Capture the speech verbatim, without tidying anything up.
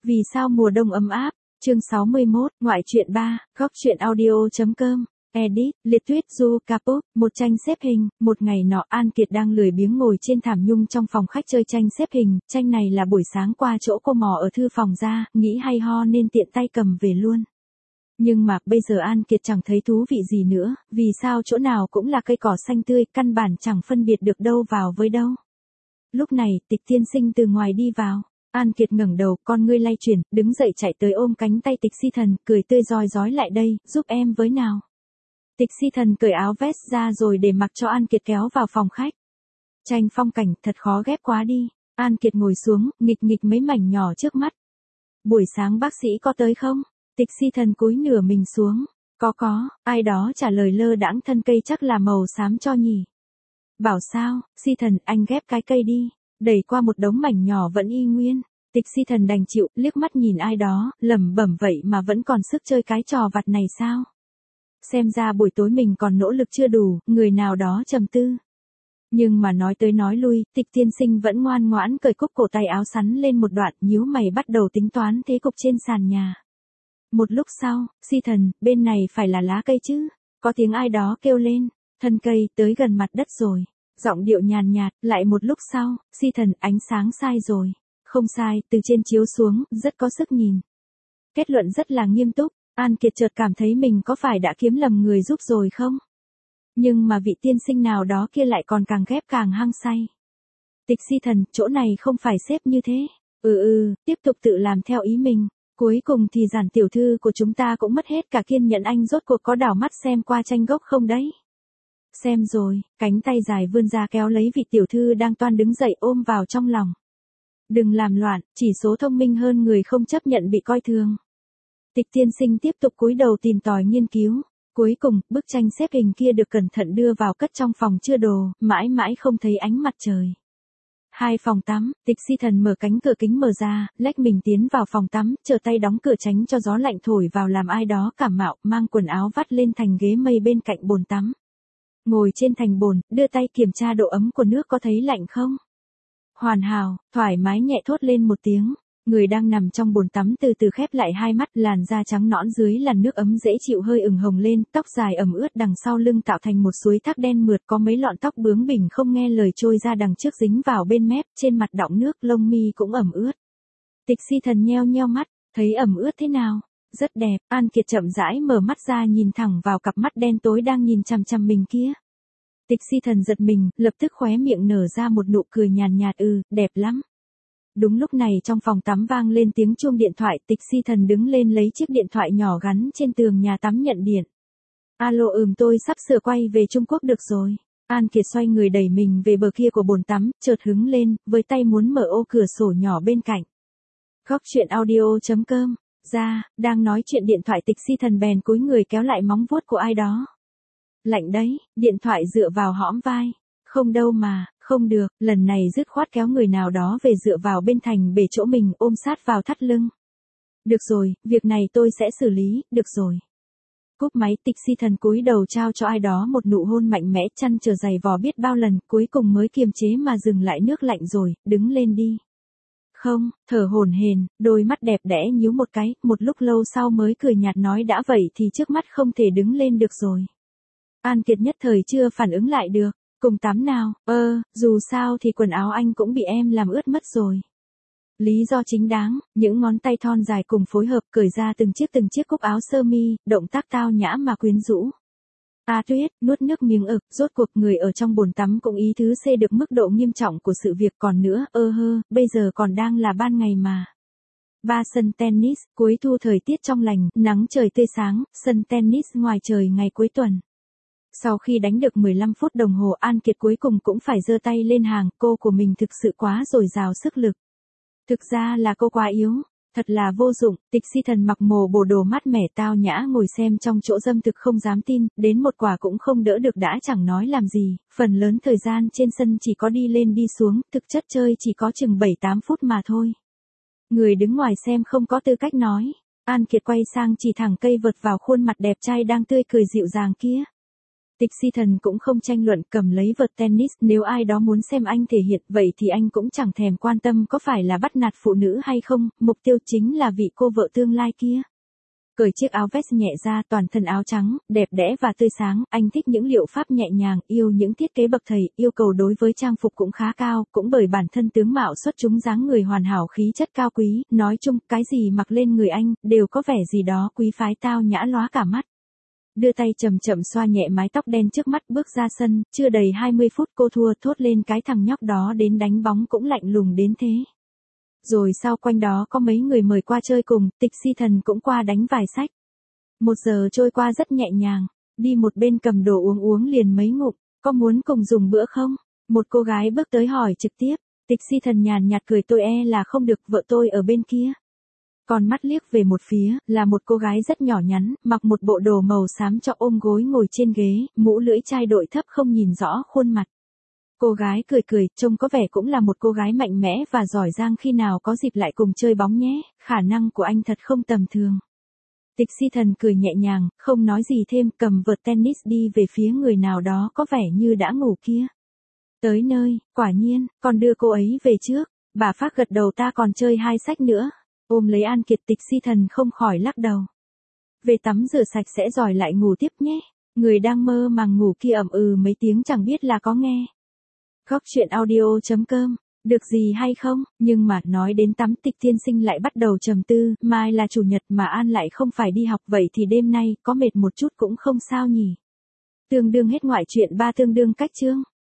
Vì sao mùa đông ấm áp? Chương sáu mươi mốt, ngoại truyện ba, góc truyện audio.com. Edit, Liệt Tuyết Du Capop, một tranh xếp hình. Một ngày nọ An Kiệt đang lười biếng ngồi trên thảm nhung trong phòng khách chơi tranh xếp hình. Tranh này là buổi sáng qua chỗ cô mò ở thư phòng ra, nghĩ hay ho nên tiện tay cầm về luôn. Nhưng mà bây giờ An Kiệt chẳng thấy thú vị gì nữa, vì sao chỗ nào cũng là cây cỏ xanh tươi, căn bản chẳng phân biệt được đâu vào với đâu. Lúc này, Tịch tiên sinh từ ngoài đi vào. An Kiệt ngẩng đầu, con ngươi lay chuyển, đứng dậy chạy tới ôm cánh tay Tịch Si Thần, cười tươi rói rói lại đây, giúp em với nào. Tịch Si Thần cởi áo vest ra rồi để mặc cho An Kiệt kéo vào phòng khách. Tranh phong cảnh thật khó ghép quá đi. An Kiệt ngồi xuống, nghịch nghịch mấy mảnh nhỏ trước mắt. Buổi sáng bác sĩ có tới không? Tịch Si Thần cúi nửa mình xuống. Có có, ai đó trả lời lơ đãng, thân cây chắc là màu xám cho nhỉ. Bảo sao, Si Thần, anh ghép cái cây đi. Đẩy qua một đống mảnh nhỏ vẫn y nguyên. Tịch Si Thần đành chịu, liếc mắt nhìn ai đó, lẩm bẩm vậy mà vẫn còn sức chơi cái trò vặt này sao? Xem ra buổi tối mình còn nỗ lực chưa đủ, người nào đó trầm tư. Nhưng mà nói tới nói lui, Tịch tiên sinh vẫn ngoan ngoãn cởi cúc cổ tay áo sắn lên một đoạn, nhíu mày bắt đầu tính toán thế cục trên sàn nhà. Một lúc sau, Si Thần, bên này phải là lá cây chứ? Có tiếng ai đó kêu lên, thân cây tới gần mặt đất rồi. Giọng điệu nhàn nhạt, lại một lúc sau, Si Thần, ánh sáng sai rồi. Không sai, từ trên chiếu xuống, rất có sức nhìn. Kết luận rất là nghiêm túc, An Kiệt chợt cảm thấy mình có phải đã kiếm lầm người giúp rồi không? Nhưng mà vị tiên sinh nào đó kia lại còn càng ghép càng hăng say. Tịch Si Thần, chỗ này không phải xếp như thế. Ừ ừ, tiếp tục tự làm theo ý mình. Cuối cùng thì Giản tiểu thư của chúng ta cũng mất hết cả kiên nhẫn, anh rốt cuộc có đảo mắt xem qua tranh gốc không đấy? Xem rồi, cánh tay dài vươn ra kéo lấy vị tiểu thư đang toan đứng dậy ôm vào trong lòng. Đừng làm loạn, chỉ số thông minh hơn người không chấp nhận bị coi thường. Tịch tiên sinh tiếp tục cúi đầu tìm tòi nghiên cứu. Cuối cùng, bức tranh xếp hình kia được cẩn thận đưa vào cất trong phòng chứa đồ, mãi mãi không thấy ánh mặt trời. Hai phòng tắm, Tịch Si Thần mở cánh cửa kính mở ra, lách mình tiến vào phòng tắm, trở tay đóng cửa tránh cho gió lạnh thổi vào làm ai đó cảm mạo, mang quần áo vắt lên thành ghế mây bên cạnh bồn tắm. Ngồi trên thành bồn, đưa tay kiểm tra độ ấm của nước có thấy lạnh không? Hoàn hảo, thoải mái nhẹ thốt lên một tiếng. Người đang nằm trong bồn tắm từ từ khép lại hai mắt, làn da trắng nõn dưới làn nước ấm dễ chịu hơi ửng hồng lên, tóc dài ẩm ướt đằng sau lưng tạo thành một suối thác đen mượt, có mấy lọn tóc bướng bỉnh không nghe lời trôi ra đằng trước dính vào bên mép, trên mặt đọng nước, lông mi cũng ẩm ướt. Tịch Si Thần nheo nheo mắt, thấy ẩm ướt thế nào? Rất đẹp. An Kiệt chậm rãi mở mắt ra nhìn thẳng vào cặp mắt đen tối đang nhìn chằm chằm mình kia. Tịch Si Thần giật mình, lập tức khóe miệng nở ra một nụ cười nhàn nhạt, ừ, đẹp lắm. Đúng lúc này trong phòng tắm vang lên tiếng chuông điện thoại, Tịch Si Thần đứng lên lấy chiếc điện thoại nhỏ gắn trên tường nhà tắm nhận điện. Alo, ừm, tôi sắp sửa quay về Trung Quốc được rồi. An Kiệt xoay người đẩy mình về bờ kia của bồn tắm, chợt hứng lên, với tay muốn mở ô cửa sổ nhỏ bên cạnh. Góc truyện audio.com. Ra, đang nói chuyện điện thoại Tịch Si Thần bèn cúi người kéo lại móng vuốt của ai đó. Lạnh đấy, điện thoại dựa vào hõm vai. Không đâu mà, không được, lần này dứt khoát kéo người nào đó về dựa vào bên thành bể chỗ mình, ôm sát vào thắt lưng. Được rồi, việc này tôi sẽ xử lý, được rồi. Cúp máy, Tịch Si Thần cúi đầu trao cho ai đó một nụ hôn mạnh mẽ, chăn trở dày vò biết bao lần, cuối cùng mới kiềm chế mà dừng lại nước lạnh rồi, đứng lên đi. Không, thở hổn hển, đôi mắt đẹp đẽ nhíu một cái, một lúc lâu sau mới cười nhạt nói đã vậy thì trước mắt không thể đứng lên được rồi. An Kiệt nhất thời chưa phản ứng lại được. Cùng tắm nào, ơ, dù sao thì quần áo anh cũng bị em làm ướt mất rồi. Lý do chính đáng, những ngón tay thon dài cùng phối hợp cởi ra từng chiếc từng chiếc cúc áo sơ mi, động tác tao nhã mà quyến rũ. A Tuyết, nuốt nước miếng ực, rốt cuộc người ở trong bồn tắm cũng ý thứ xê được mức độ nghiêm trọng của sự việc, còn nữa, ơ hơ, bây giờ còn đang là ban ngày mà. Ba sân tennis, cuối thu thời tiết trong lành, nắng trời tươi sáng, sân tennis ngoài trời ngày cuối tuần. Sau khi đánh được mười lăm phút đồng hồ, An Kiệt cuối cùng cũng phải giơ tay lên hàng, cô của mình thực sự quá dồi dào sức lực. Thực ra là cô quá yếu, thật là vô dụng. Tịch Si Thần mặc mồ bộ đồ mát mẻ tao nhã ngồi xem trong chỗ dâm thực không dám tin, đến một quả cũng không đỡ được đã chẳng nói làm gì, phần lớn thời gian trên sân chỉ có đi lên đi xuống, thực chất chơi chỉ có chừng bảy tám phút mà thôi. Người đứng ngoài xem không có tư cách nói. An Kiệt quay sang chỉ thẳng cây vợt vào khuôn mặt đẹp trai đang tươi cười dịu dàng kia. Tịch Si Thần cũng không tranh luận, cầm lấy vợt tennis, nếu ai đó muốn xem anh thể hiện vậy thì anh cũng chẳng thèm quan tâm có phải là bắt nạt phụ nữ hay không, mục tiêu chính là vị cô vợ tương lai kia. Cởi chiếc áo vest nhẹ ra, toàn thân áo trắng, đẹp đẽ và tươi sáng, anh thích những liệu pháp nhẹ nhàng, yêu những thiết kế bậc thầy, yêu cầu đối với trang phục cũng khá cao, cũng bởi bản thân tướng mạo xuất chúng dáng người hoàn hảo khí chất cao quý, nói chung, cái gì mặc lên người anh, đều có vẻ gì đó quý phái tao nhã lóa cả mắt. Đưa tay chậm chậm xoa nhẹ mái tóc đen trước mắt bước ra sân, chưa đầy hai mươi phút cô thua, thốt lên cái thằng nhóc đó đến đánh bóng cũng lạnh lùng đến thế. Rồi sau quanh đó có mấy người mời qua chơi cùng, Tịch Si Thần cũng qua đánh vài sách. Một giờ trôi qua rất nhẹ nhàng, đi một bên cầm đồ uống uống liền mấy ngụm, có muốn cùng dùng bữa không? Một cô gái bước tới hỏi trực tiếp, Tịch Si Thần nhàn nhạt cười tôi e là không được, vợ tôi ở bên kia. Còn mắt liếc về một phía, là một cô gái rất nhỏ nhắn, mặc một bộ đồ màu xám cho ôm gối ngồi trên ghế, mũ lưỡi chai đội thấp không nhìn rõ khuôn mặt. Cô gái cười cười, trông có vẻ cũng là một cô gái mạnh mẽ và giỏi giang, khi nào có dịp lại cùng chơi bóng nhé, khả năng của anh thật không tầm thường. Tịch Si Thần cười nhẹ nhàng, không nói gì thêm, cầm vợt tennis đi về phía người nào đó có vẻ như đã ngủ kia. Tới nơi, quả nhiên, còn đưa cô ấy về trước, bà Phác gật đầu, ta còn chơi hai sách nữa. Ôm lấy An Kiệt, Tịch Si Thần không khỏi lắc đầu. Về tắm rửa sạch sẽ rồi lại ngủ tiếp nhé. Người đang mơ màng ngủ kia ậm ừ mấy tiếng chẳng biết là có nghe. Góc chuyện audio chấm com, được gì hay không, nhưng mà nói đến tắm, Tịch tiên sinh lại bắt đầu trầm tư, mai là chủ nhật mà An lại không phải đi học, vậy thì đêm nay có mệt một chút cũng không sao nhỉ. Tương đương hết ngoại truyện ba tương đương cách chương.